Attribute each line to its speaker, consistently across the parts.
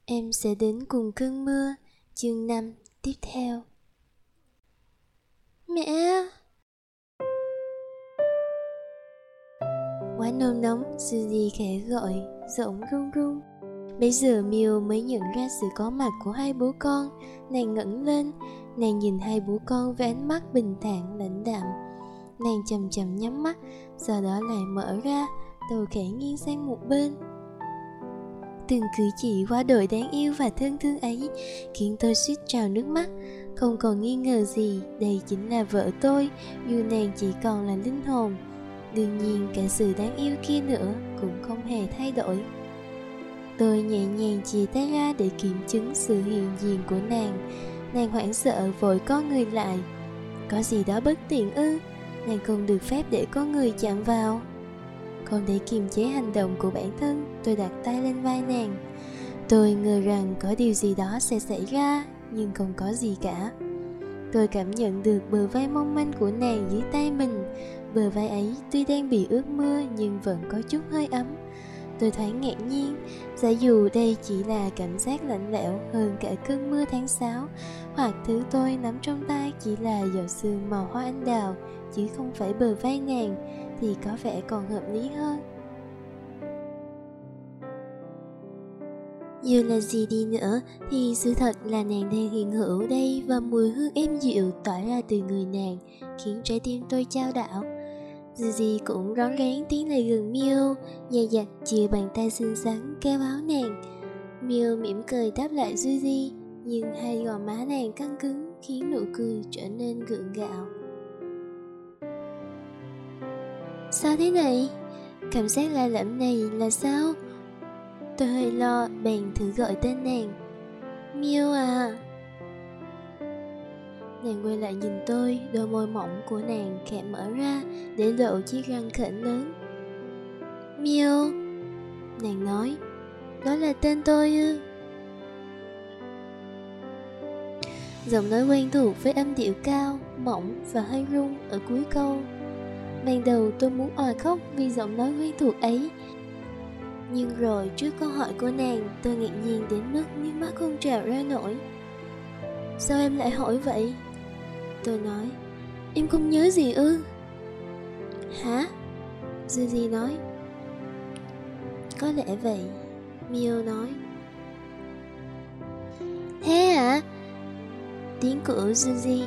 Speaker 1: Em sẽ đến cùng cơn mưa, chương 5 tiếp theo. Mẹ! Quá nôn nóng, Suzy khẽ gọi, giọng run run. Bây giờ Miu mới nhận ra sự có mặt của hai bố con. Nàng ngẩng lên, nàng nhìn hai bố con với ánh mắt bình thản lãnh đạm. Nàng chậm chậm nhắm mắt, sau đó lại mở ra, đầu khẽ nghiêng sang một bên. Từng cử chỉ quá đổi đáng yêu và thân thương ấy khiến tôi suýt trào nước mắt. Không còn nghi ngờ gì, đây chính là vợ tôi, dù nàng chỉ còn là linh hồn. Đương nhiên cả sự đáng yêu kia nữa cũng không hề thay đổi. Tôi nhẹ nhàng chìa tay ra để kiểm chứng sự hiện diện của nàng. Nàng hoảng sợ vội co người lại. Có gì đó bất tiện ư? Nàng không được phép để có người chạm vào. Không để kiềm chế hành động của bản thân, tôi đặt tay lên vai nàng. Tôi ngờ rằng có điều gì đó sẽ xảy ra, nhưng không có gì cả. Tôi cảm nhận được bờ vai mong manh của nàng dưới tay mình. Bờ vai ấy tuy đang bị ướt mưa nhưng vẫn có chút hơi ấm. Tôi thoáng ngạc nhiên, giả dụ đây chỉ là cảm giác lạnh lẽo hơn cả cơn mưa tháng 6, hoặc thứ tôi nắm trong tay chỉ là giọt sương màu hoa anh đào, chứ không phải bờ vai nàng, thì có vẻ còn hợp lý hơn. Dù là gì đi nữa thì sự thật là nàng đang hiện hữu đây, và mùi hương êm dịu tỏa ra từ người nàng khiến trái tim tôi chao đảo. Suzy cũng rón rén tiến lại gần Miu, dè dặt chìa bàn tay xinh xắn kéo áo nàng. Miu mỉm cười đáp lại Suzy, nhưng hai gò má nàng căng cứng khiến nụ cười trở nên gượng gạo. Sao thế này? Cảm giác lạ lẫm này là sao? Tôi hơi lo, bèn thử gọi tên nàng. Miu à! Nàng quay lại nhìn tôi, đôi môi mỏng của nàng khẽ mở ra để lộ chiếc răng khểnh lớn. Miu! Nàng nói, đó là tên tôi ư? Giọng nói quen thuộc với âm điệu cao, mỏng và hơi run ở cuối câu. Ban đầu tôi muốn òa khóc vì giọng nói quen thuộc ấy. Nhưng rồi trước câu hỏi của nàng, tôi ngạc nhiên đến mức nước mắt không trào ra nổi. Sao em lại hỏi vậy? Tôi nói, em không nhớ gì ư? Hả? Suzy nói. Có lẽ vậy, Miu nói. Thế à? Tiếng của Suzy.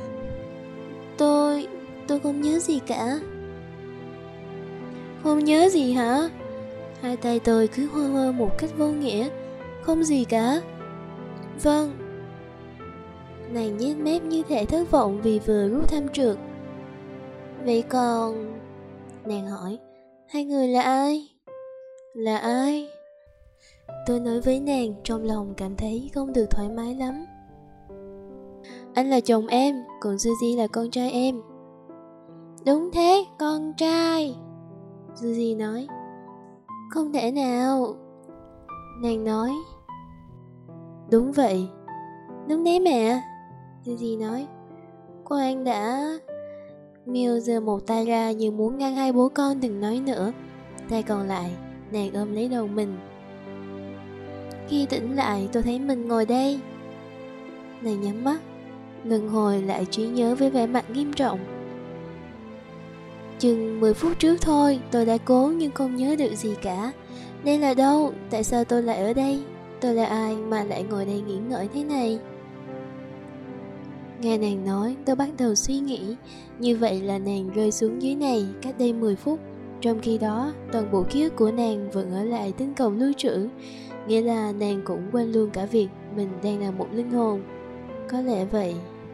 Speaker 1: Tôi không nhớ gì cả. Không nhớ gì hả? Hai tay tôi cứ hơ hơ một cách vô nghĩa. Không gì cả. Vâng. Nàng nhếch mép như thể thất vọng vì vừa rút thăm trượt. Vậy còn... Nàng hỏi, hai người là ai? Là ai? Tôi nói với nàng, trong lòng cảm thấy không được thoải mái lắm. Anh là chồng em, còn Suzy là con trai em. Đúng thế, con trai, Suzy nói. Không thể nào, nàng nói. Đúng vậy. Đúng đấy mẹ, Suzy nói. Khoan đã. Miu giơ một tay ra như muốn ngăn hai bố con đừng nói nữa. Tay còn lại, nàng ôm lấy đầu mình. Khi tỉnh lại tôi thấy mình ngồi đây. Nàng nhắm mắt, lần hồi lại trí nhớ với vẻ mặt nghiêm trọng. Chừng 10 phút trước thôi, tôi đã cố nhưng không nhớ được gì cả. Đây là đâu? Tại sao tôi lại ở đây? Tôi là ai mà lại ngồi đây nghĩ ngợi thế này? Nghe nàng nói, tôi bắt đầu suy nghĩ. Như vậy là nàng rơi xuống dưới này cách đây 10 phút. Trong khi đó, toàn bộ ký ức của nàng vẫn ở lại tinh cầu lưu trữ. Nghĩa là nàng cũng quên luôn cả việc mình đang là một linh hồn. Có lẽ vậy.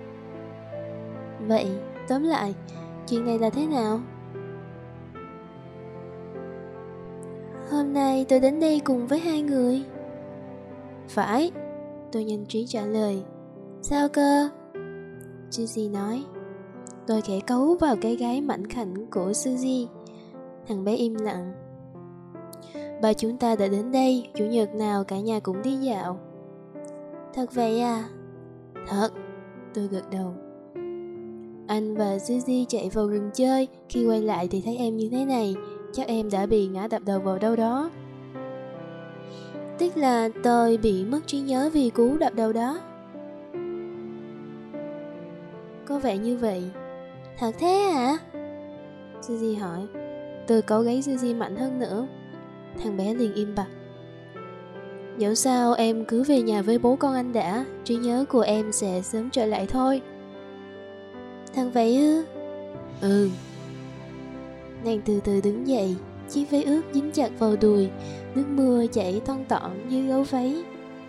Speaker 1: Vậy, tóm lại, chuyện này là thế nào? Hôm nay tôi đến đây cùng với hai người. Phải, tôi nhanh trí trả lời. Sao cơ? Suzy nói. Tôi khẽ cấu vào cái gáy mảnh khảnh của Suzy. Thằng bé im lặng. Ba chúng ta đã đến đây, chủ nhật nào cả nhà cũng đi dạo. Thật vậy à? Thật, tôi gật đầu. Anh và Suzy chạy vào rừng chơi, khi quay lại thì thấy em như thế này. Chắc em đã bị ngã đập đầu vào đâu đó. Tiếc là tôi bị mất trí nhớ vì cú đập đầu đó. Có vẻ như vậy. Thật thế hả? Suzy hỏi. Tôi cấu gáy Suzy mạnh hơn nữa. Thằng bé liền im bặt. Dẫu sao em cứ về nhà với bố con anh đã, trí nhớ của em sẽ sớm trở lại thôi. Thằng vậy ư? Ừ. Nàng từ từ đứng dậy, chiếc váy ướt dính chặt vào đùi, nước mưa chảy toan tọn dưới gấu váy.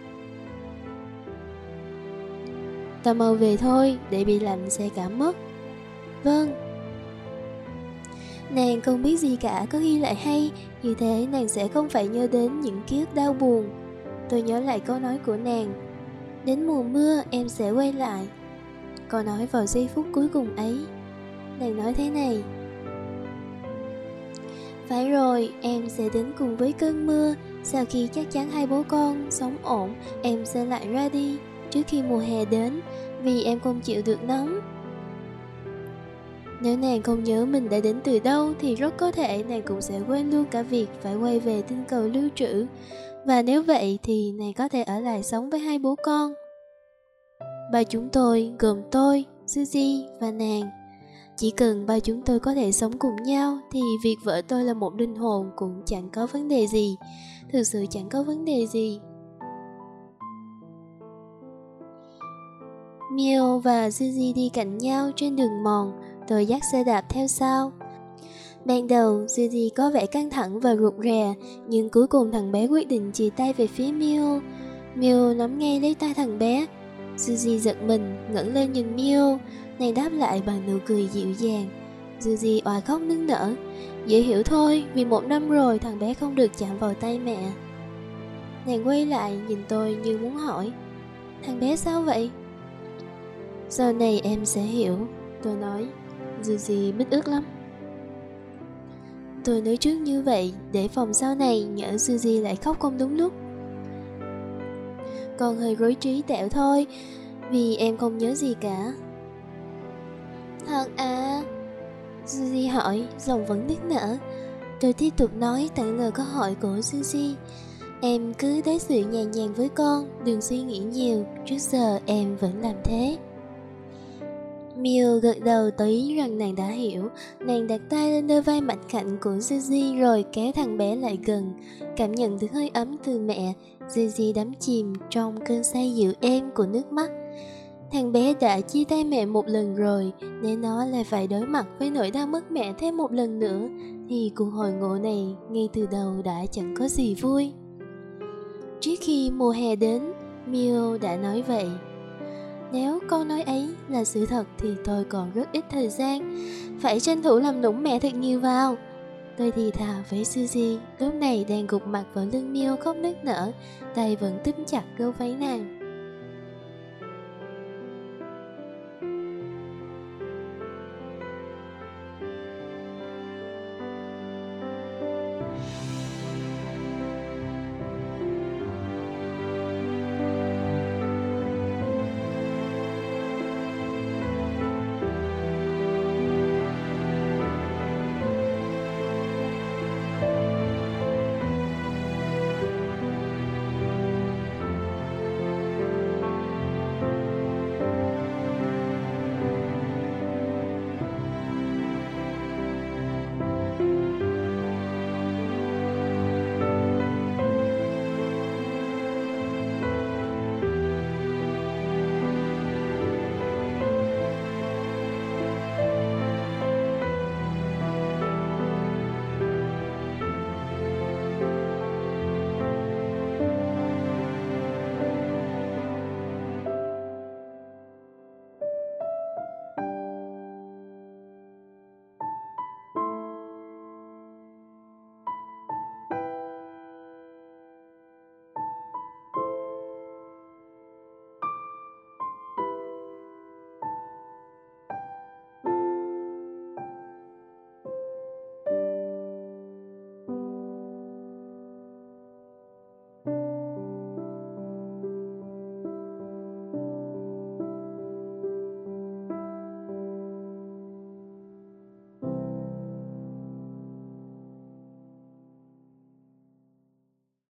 Speaker 1: Ta mau về thôi, để bị lạnh sẽ cảm mất. Vâng. Nàng không biết gì cả, có ghi lại hay, như thế nàng sẽ không phải nhớ đến những ký ức đau buồn. Tôi nhớ lại câu nói của nàng. Đến mùa mưa em sẽ quay lại. Câu nói vào giây phút cuối cùng ấy. Nàng nói thế này. Phải rồi, em sẽ đến cùng với cơn mưa. Sau khi chắc chắn hai bố con sống ổn, em sẽ lại ra đi trước khi mùa hè đến, vì em không chịu được nóng. Nếu nàng không nhớ mình đã đến từ đâu thì rất có thể nàng cũng sẽ quên luôn cả việc phải quay về tinh cầu lưu trữ. Và nếu vậy thì nàng có thể ở lại sống với hai bố con. Ba chúng tôi gồm tôi, Suzy và nàng. Chỉ cần ba chúng tôi có thể sống cùng nhau thì việc vợ tôi là một linh hồn cũng chẳng có vấn đề gì. Thực sự chẳng có vấn đề gì. Mio và Suzy đi cạnh nhau trên đường mòn. Tôi dắt xe đạp theo sau. Ban đầu Suzy có vẻ căng thẳng và rụt rè, nhưng cuối cùng thằng bé quyết định chìa tay về phía Mio. Mio nắm ngay lấy tay thằng bé. Suzy giật mình, ngẩng lên nhìn Mio. Nàng đáp lại bằng nụ cười dịu dàng. Suzy òa khóc nức nở. Dễ hiểu thôi, vì 1 năm rồi thằng bé không được chạm vào tay mẹ. Nàng quay lại nhìn tôi như muốn hỏi, thằng bé sao vậy? Sau này em sẽ hiểu, tôi nói. Suzy bít ức lắm. Tôi nói trước như vậy để phòng sau này nhỡ Suzy lại khóc không đúng lúc. Con hơi rối trí tẹo thôi, vì em không nhớ gì cả. Thật à? Suzy hỏi, giọng vẫn nức nở. Tôi tiếp tục nói tặng lời câu hỏi của Suzy. Em cứ đối xử nhẹ nhàng với con, đừng suy nghĩ nhiều, trước giờ em vẫn làm thế. Mio gật đầu tỏ ý rằng nàng đã hiểu. Nàng đặt tay lên đôi vai mạnh khảnh của Suzy rồi kéo thằng bé lại gần. Cảm nhận được hơi ấm từ mẹ, Suzy đắm chìm trong cơn say dịu êm của nước mắt. Thằng bé đã chia tay mẹ một lần rồi, nếu nó lại phải đối mặt với nỗi đau mất mẹ thêm một lần nữa thì cuộc hồi ngộ này ngay từ đầu đã chẳng có gì vui. Trước khi mùa hè đến, Mio đã nói vậy. Nếu câu nói ấy là sự thật thì tôi còn rất ít thời gian, phải tranh thủ làm nũng mẹ thật nhiều vào. Tôi thì thào với Suzy, lúc này đang gục mặt vào lưng Mio khóc nức nở, tay vẫn túm chặt gấu váy nàng.